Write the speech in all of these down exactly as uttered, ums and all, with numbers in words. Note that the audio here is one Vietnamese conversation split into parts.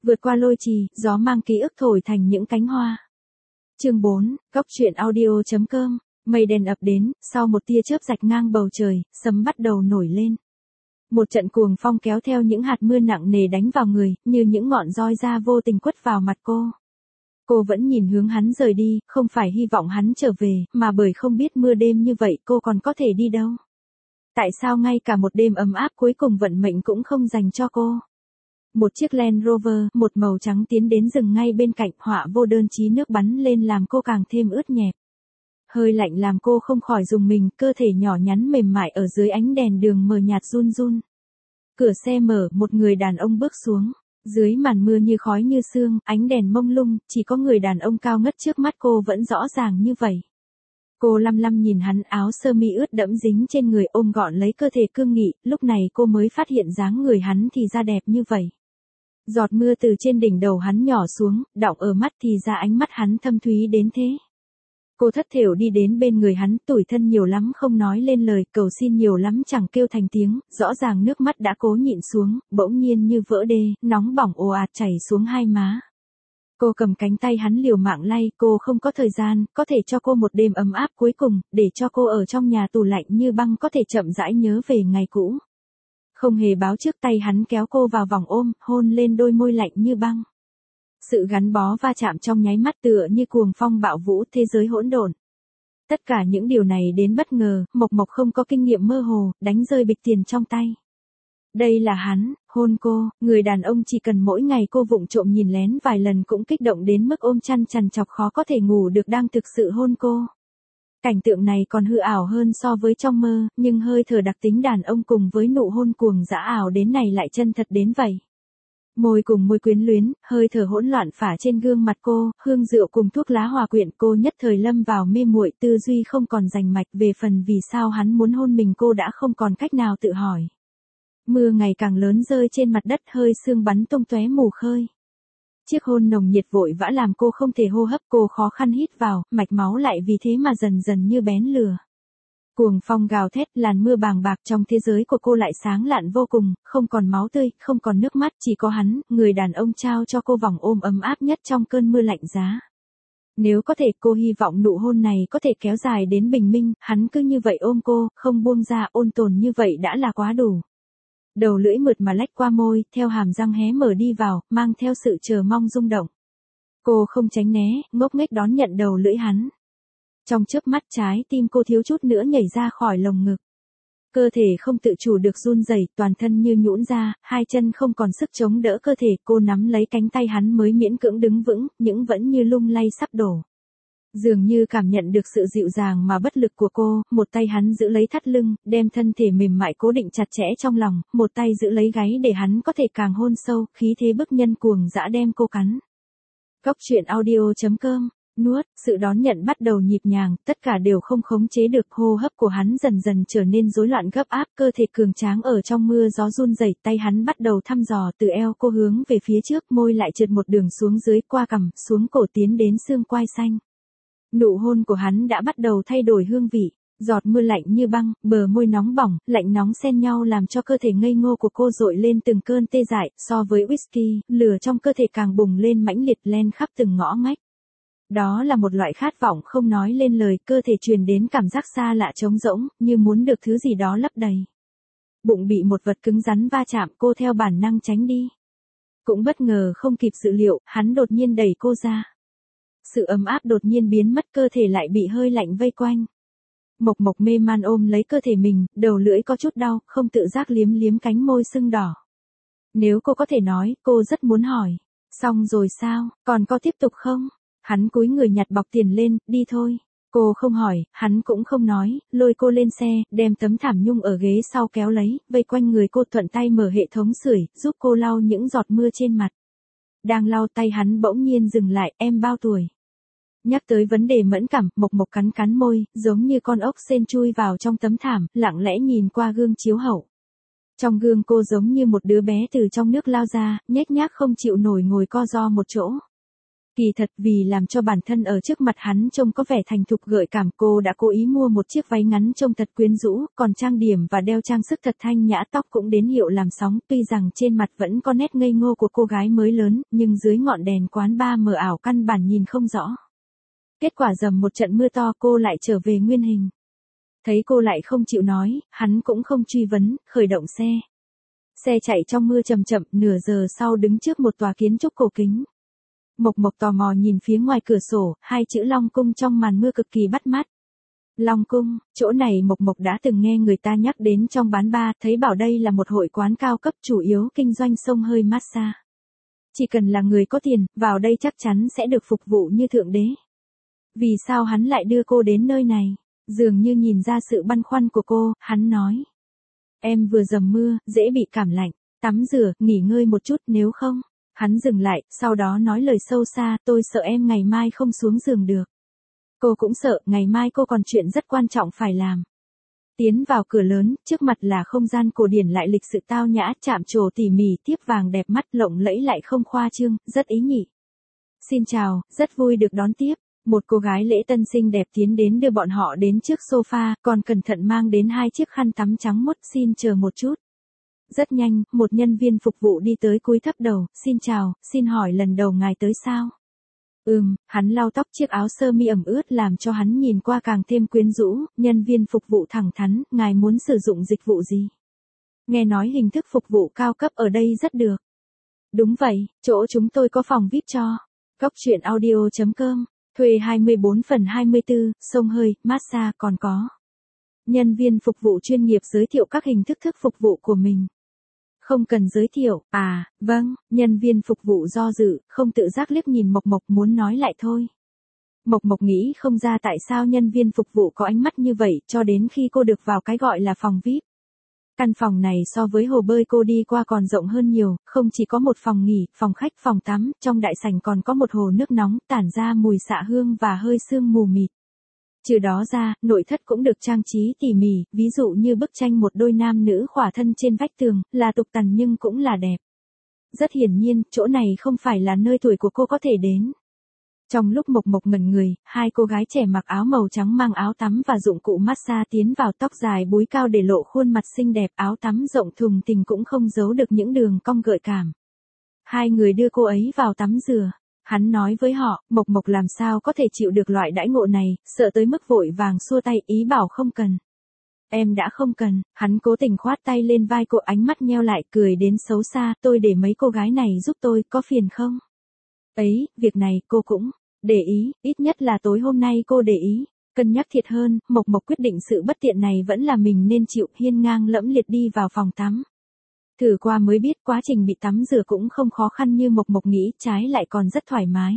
Vượt qua lôi trì, gió mang ký ức thổi thành những cánh hoa. Chương bốn, Góc truyện audio.com. Mây đen ập đến, sau một tia chớp rạch ngang bầu trời, sấm bắt đầu nổi lên. Một trận cuồng phong kéo theo những hạt mưa nặng nề đánh vào người, như những ngọn roi da vô tình quất vào mặt cô. Cô vẫn nhìn hướng hắn rời đi, không phải hy vọng hắn trở về, mà bởi không biết mưa đêm như vậy cô còn có thể đi đâu. Tại sao ngay cả một đêm ấm áp cuối cùng vận mệnh cũng không dành cho cô? Một chiếc Land Rover, một màu trắng tiến đến dừng ngay bên cạnh, họa vô đơn chí nước bắn lên làm cô càng thêm ướt nhẹp. Hơi lạnh làm cô không khỏi rùng mình, cơ thể nhỏ nhắn mềm mại ở dưới ánh đèn đường mờ nhạt run run. Cửa xe mở, một người đàn ông bước xuống. Dưới màn mưa như khói như sương, ánh đèn mông lung, chỉ có người đàn ông cao ngất trước mắt cô vẫn rõ ràng như vậy. Cô lăm lăm nhìn hắn, áo sơ mi ướt đẫm dính trên người, ôm gọn lấy cơ thể cương nghị, lúc này cô mới phát hiện dáng người hắn thì ra đẹp như vậy. Giọt mưa từ trên đỉnh đầu hắn nhỏ xuống, đọng ở mắt thì ra ánh mắt hắn thâm thúy đến thế. Cô thất thểu đi đến bên người hắn, tủi thân nhiều lắm không nói lên lời, cầu xin nhiều lắm chẳng kêu thành tiếng, rõ ràng nước mắt đã cố nhịn xuống, bỗng nhiên như vỡ đê, nóng bỏng ồ ạt chảy xuống hai má. Cô cầm cánh tay hắn liều mạng lay, cô không có thời gian, có thể cho cô một đêm ấm áp cuối cùng, để cho cô ở trong nhà tù lạnh như băng có thể chậm rãi nhớ về ngày cũ. Không hề báo trước, tay hắn kéo cô vào vòng ôm, hôn lên đôi môi lạnh như băng. Sự gắn bó va chạm trong nháy mắt tựa như cuồng phong bạo vũ, thế giới hỗn độn. Tất cả những điều này đến bất ngờ, Mộc Mộc không có kinh nghiệm mơ hồ, đánh rơi bịch tiền trong tay. Đây là hắn, hôn cô, người đàn ông chỉ cần mỗi ngày cô vụng trộm nhìn lén vài lần cũng kích động đến mức ôm chăn chằn chọc khó có thể ngủ được đang thực sự hôn cô. Cảnh tượng này còn hư ảo hơn so với trong mơ, nhưng hơi thở đặc tính đàn ông cùng với nụ hôn cuồng dã ảo đến này lại chân thật đến vậy. Môi cùng môi quyến luyến, hơi thở hỗn loạn phả trên gương mặt cô, hương rượu cùng thuốc lá hòa quyện, cô nhất thời lâm vào mê muội, tư duy không còn rành mạch, về phần vì sao hắn muốn hôn mình cô đã không còn cách nào tự hỏi. Mưa ngày càng lớn rơi trên mặt đất, hơi sương bắn tung tóe mù khơi. Chiếc hôn nồng nhiệt vội vã làm cô không thể hô hấp, cô khó khăn hít vào, mạch máu lại vì thế mà dần dần như bén lửa. Cuồng phong gào thét, làn mưa bàng bạc, trong thế giới của cô lại sáng lạn vô cùng, không còn máu tươi, không còn nước mắt, chỉ có hắn, người đàn ông trao cho cô vòng ôm ấm áp nhất trong cơn mưa lạnh giá. Nếu có thể, cô hy vọng nụ hôn này có thể kéo dài đến bình minh, hắn cứ như vậy ôm cô, không buông ra, ôn tồn như vậy đã là quá đủ. Đầu lưỡi mượt mà lách qua môi, theo hàm răng hé mở đi vào, mang theo sự chờ mong rung động. Cô không tránh né, ngốc nghếch đón nhận đầu lưỡi hắn. Trong chớp mắt trái tim cô thiếu chút nữa nhảy ra khỏi lồng ngực. Cơ thể không tự chủ được run rẩy, toàn thân như nhũn ra, hai chân không còn sức chống đỡ cơ thể, cô nắm lấy cánh tay hắn mới miễn cưỡng đứng vững, nhưng vẫn như lung lay sắp đổ. Dường như cảm nhận được sự dịu dàng mà bất lực của cô, một tay hắn giữ lấy thắt lưng, đem thân thể mềm mại cố định chặt chẽ trong lòng, một tay giữ lấy gáy để hắn có thể càng hôn sâu, khí thế bức nhân cuồng dã đem cô cắn. Góc truyện audio.com. Nuốt, sự đón nhận bắt đầu nhịp nhàng, tất cả đều không khống chế được, hô hấp của hắn dần dần trở nên rối loạn gấp áp, cơ thể cường tráng ở trong mưa gió run rẩy, tay hắn bắt đầu thăm dò từ eo cô hướng về phía trước, môi lại trượt một đường xuống dưới, qua cằm, xuống cổ tiến đến xương quai xanh. Nụ hôn của hắn đã bắt đầu thay đổi hương vị, giọt mưa lạnh như băng, bờ môi nóng bỏng, lạnh nóng xen nhau làm cho cơ thể ngây ngô của cô dội lên từng cơn tê dại, so với whisky, lửa trong cơ thể càng bùng lên mãnh liệt len khắp từng ngõ ngách. Đó là một loại khát vọng không nói lên lời, cơ thể truyền đến cảm giác xa lạ trống rỗng, như muốn được thứ gì đó lấp đầy. Bụng bị một vật cứng rắn va chạm, cô theo bản năng tránh đi. Cũng bất ngờ không kịp dự liệu, hắn đột nhiên đẩy cô ra. Sự ấm áp đột nhiên biến mất, cơ thể lại bị hơi lạnh vây quanh. Mộc Mộc mê man ôm lấy cơ thể mình, đầu lưỡi có chút đau, không tự giác liếm liếm cánh môi sưng đỏ. Nếu cô có thể nói, cô rất muốn hỏi. Xong rồi sao, còn có tiếp tục không? Hắn cúi người nhặt bọc tiền lên, đi thôi. Cô không hỏi, hắn cũng không nói, lôi cô lên xe, đem tấm thảm nhung ở ghế sau kéo lấy, vây quanh người cô, thuận tay mở hệ thống sưởi, giúp cô lau những giọt mưa trên mặt. Đang lau tay hắn bỗng nhiên dừng lại, em bao tuổi? Nhắc tới vấn đề mẫn cảm, Mộc Mộc cắn cắn môi, giống như con ốc sên chui vào trong tấm thảm, lặng lẽ nhìn qua gương chiếu hậu. Trong gương cô giống như một đứa bé từ trong nước lao ra, nhếch nhác không chịu nổi ngồi co ro một chỗ. Kỳ thật vì làm cho bản thân ở trước mặt hắn trông có vẻ thành thục gợi cảm, cô đã cố ý mua một chiếc váy ngắn trông thật quyến rũ, còn trang điểm và đeo trang sức thật thanh nhã, tóc cũng đến hiệu làm sóng, tuy rằng trên mặt vẫn có nét ngây ngô của cô gái mới lớn, nhưng dưới ngọn đèn quán bar mờ ảo căn bản nhìn không rõ. Kết quả dầm một trận mưa to cô lại trở về nguyên hình. Thấy cô lại không chịu nói, hắn cũng không truy vấn, khởi động xe. Xe chạy trong mưa chậm chậm, nửa giờ sau đứng trước một tòa kiến trúc cổ kính. Mộc Mộc tò mò nhìn phía ngoài cửa sổ, hai chữ Long Cung trong màn mưa cực kỳ bắt mắt. Long Cung, chỗ này Mộc Mộc đã từng nghe người ta nhắc đến trong bán bar, thấy bảo đây là một hội quán cao cấp chủ yếu kinh doanh xông hơi massage. Chỉ cần là người có tiền, vào đây chắc chắn sẽ được phục vụ như thượng đế. Vì sao hắn lại đưa cô đến nơi này? Dường như nhìn ra sự băn khoăn của cô, hắn nói. Em vừa dầm mưa, dễ bị cảm lạnh, tắm rửa, nghỉ ngơi một chút nếu không. Hắn dừng lại, sau đó nói lời sâu xa, tôi sợ em ngày mai không xuống giường được. Cô cũng sợ, ngày mai cô còn chuyện rất quan trọng phải làm. Tiến vào cửa lớn, trước mặt là không gian cổ điển lại lịch sự tao nhã, chạm trổ tỉ mỉ, tiếp vàng đẹp mắt, lộng lẫy lại không khoa trương, rất ý nhị. Xin chào, rất vui được đón tiếp. Một cô gái lễ tân xinh đẹp tiến đến đưa bọn họ đến trước sofa, còn cẩn thận mang đến hai chiếc khăn tắm trắng muốt, xin chờ một chút. Rất nhanh, một nhân viên phục vụ đi tới cúi thấp đầu, xin chào, xin hỏi lần đầu ngài tới sao? Ừm, hắn lau tóc, chiếc áo sơ mi ẩm ướt làm cho hắn nhìn qua càng thêm quyến rũ, nhân viên phục vụ thẳng thắn, ngài muốn sử dụng dịch vụ gì? Nghe nói hình thức phục vụ cao cấp ở đây rất được. Đúng vậy, chỗ chúng tôi có phòng vi ai pi cho. Góc truyện audio chấm com, thuê hai mươi bốn phần hai mươi tư, xông hơi, massage còn có. Nhân viên phục vụ chuyên nghiệp giới thiệu các hình thức thức phục vụ của mình. Không cần giới thiệu, à, vâng, nhân viên phục vụ do dự, không tự giác liếc nhìn Mộc Mộc muốn nói lại thôi. Mộc Mộc nghĩ không ra tại sao nhân viên phục vụ có ánh mắt như vậy, cho đến khi cô được vào cái gọi là phòng vi ai pi. Căn phòng này so với hồ bơi cô đi qua còn rộng hơn nhiều, không chỉ có một phòng nghỉ, phòng khách, phòng tắm, trong đại sảnh còn có một hồ nước nóng, tản ra mùi xạ hương và hơi sương mù mịt. Trừ đó ra, nội thất cũng được trang trí tỉ mỉ, ví dụ như bức tranh một đôi nam nữ khỏa thân trên vách tường, là tục tằn nhưng cũng là đẹp. Rất hiển nhiên, chỗ này không phải là nơi tuổi của cô có thể đến. Trong lúc Mộc Mộc ngẩn người, hai cô gái trẻ mặc áo màu trắng mang áo tắm và dụng cụ massage tiến vào, tóc dài búi cao để lộ khuôn mặt xinh đẹp, áo tắm rộng thùng thình cũng không giấu được những đường cong gợi cảm. Hai người đưa cô ấy vào tắm rửa. Hắn nói với họ, Mộc Mộc làm sao có thể chịu được loại đãi ngộ này, sợ tới mức vội vàng xua tay, ý bảo không cần. Em đã không cần, hắn cố tình khoát tay lên vai cô, ánh mắt nheo lại, cười đến xấu xa, tôi để mấy cô gái này giúp tôi, có phiền không? Ấy, việc này cô cũng để ý, ít nhất là tối hôm nay cô để ý. Cân nhắc thiệt hơn, Mộc Mộc quyết định sự bất tiện này vẫn là mình nên chịu, hiên ngang lẫm liệt đi vào phòng tắm. Thử qua mới biết quá trình bị tắm rửa cũng không khó khăn như Mộc Mộc nghĩ, trái lại còn rất thoải mái.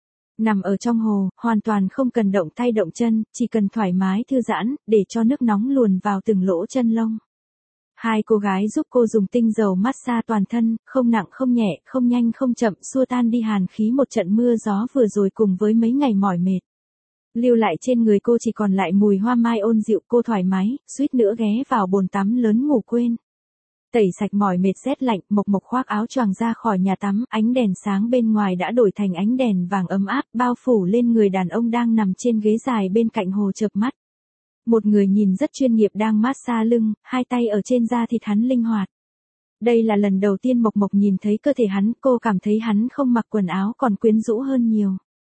Nằm ở trong hồ, hoàn toàn không cần động tay động chân, chỉ cần thoải mái thư giãn, để cho nước nóng luồn vào từng lỗ chân lông. Hai cô gái giúp cô dùng tinh dầu massage toàn thân, không nặng không nhẹ, không nhanh không chậm, xua tan đi hàn khí một trận mưa gió vừa rồi cùng với mấy ngày mỏi mệt. Lưu lại trên người cô chỉ còn lại mùi hoa mai ôn dịu, cô thoải mái, suýt nữa ghé vào bồn tắm lớn ngủ quên. Tẩy sạch mỏi mệt rét lạnh, Mộc Mộc khoác áo choàng ra khỏi nhà tắm, ánh đèn sáng bên ngoài đã đổi thành ánh đèn vàng ấm áp, bao phủ lên người đàn ông đang nằm trên ghế dài bên cạnh hồ chợp mắt. Một người nhìn rất chuyên nghiệp đang massage lưng, hai tay ở trên da thịt hắn linh hoạt. Đây là lần đầu tiên Mộc Mộc nhìn thấy cơ thể hắn, cô cảm thấy hắn không mặc quần áo còn quyến rũ hơn nhiều.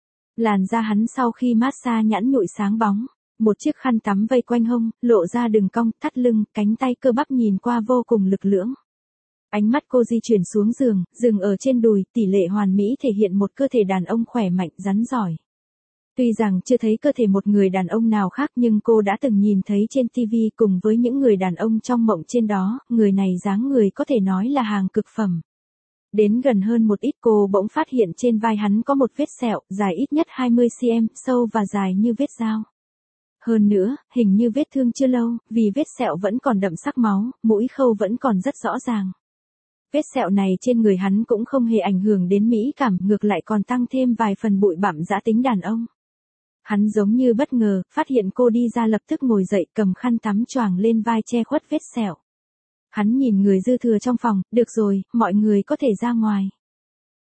Làn da hắn sau khi massage nhẵn nhụi sáng bóng. Một chiếc khăn tắm vây quanh hông, lộ ra đường cong, thắt lưng, cánh tay cơ bắp nhìn qua vô cùng lực lưỡng. Ánh mắt cô di chuyển xuống giường, dừng ở trên đùi, tỷ lệ hoàn mỹ thể hiện một cơ thể đàn ông khỏe mạnh, rắn giỏi. Tuy rằng chưa thấy cơ thể một người đàn ông nào khác nhưng cô đã từng nhìn thấy trên ti vi cùng với những người đàn ông trong mộng trên đó, người này dáng người có thể nói là hàng cực phẩm. Đến gần hơn một ít cô bỗng phát hiện trên vai hắn có một vết sẹo, dài ít nhất hai mươi xăng-ti-mét, sâu và dài như vết dao. Hơn nữa, hình như vết thương chưa lâu, vì vết sẹo vẫn còn đậm sắc máu, mũi khâu vẫn còn rất rõ ràng. Vết sẹo này trên người hắn cũng không hề ảnh hưởng đến mỹ cảm, ngược lại còn tăng thêm vài phần bụi bặm dã tính đàn ông. Hắn giống như bất ngờ, phát hiện cô đi ra lập tức ngồi dậy, cầm khăn tắm choàng lên vai che khuất vết sẹo. Hắn nhìn người dư thừa trong phòng, được rồi, mọi người có thể ra ngoài.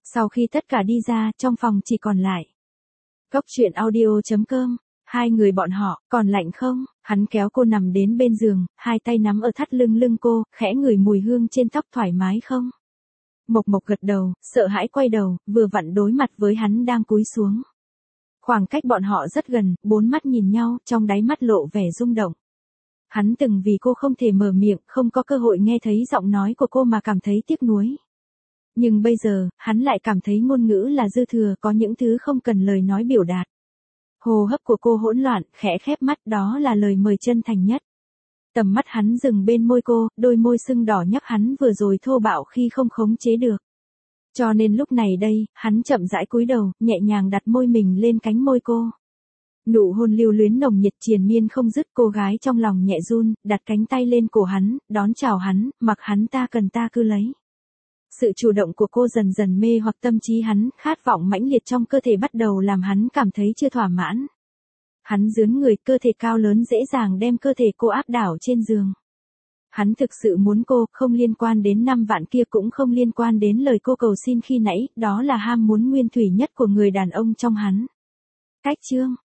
Sau khi tất cả đi ra, trong phòng chỉ còn lại Cốc truyện audio chấm com. Hai người bọn họ, còn lạnh không? Hắn kéo cô nằm đến bên giường, hai tay nắm ở thắt lưng lưng cô, khẽ ngửi mùi hương trên tóc thoải mái không? Mộc Mộc gật đầu, sợ hãi quay đầu, vừa vặn đối mặt với hắn đang cúi xuống. Khoảng cách bọn họ rất gần, bốn mắt nhìn nhau, trong đáy mắt lộ vẻ rung động. Hắn từng vì cô không thể mở miệng, không có cơ hội nghe thấy giọng nói của cô mà cảm thấy tiếc nuối. Nhưng bây giờ, hắn lại cảm thấy ngôn ngữ là dư thừa, có những thứ không cần lời nói biểu đạt. Hô hấp của cô hỗn loạn, khẽ khép mắt, đó là lời mời chân thành nhất. Tầm mắt hắn dừng bên môi cô, đôi môi sưng đỏ nhắc hắn vừa rồi thô bạo khi không khống chế được. Cho nên lúc này đây, hắn chậm rãi cúi đầu, nhẹ nhàng đặt môi mình lên cánh môi cô. Nụ hôn lưu luyến nồng nhiệt triền miên không dứt, cô gái trong lòng nhẹ run, đặt cánh tay lên cổ hắn, đón chào hắn, mặc hắn ta cần ta cứ lấy. Sự chủ động của cô dần dần mê hoặc tâm trí hắn, khát vọng mãnh liệt trong cơ thể bắt đầu làm hắn cảm thấy chưa thỏa mãn. Hắn dướn người, cơ thể cao lớn dễ dàng đem cơ thể cô áp đảo trên giường. Hắn thực sự muốn cô, không liên quan đến năm vạn kia, cũng không liên quan đến lời cô cầu xin khi nãy, đó là ham muốn nguyên thủy nhất của người đàn ông trong hắn. Cách chương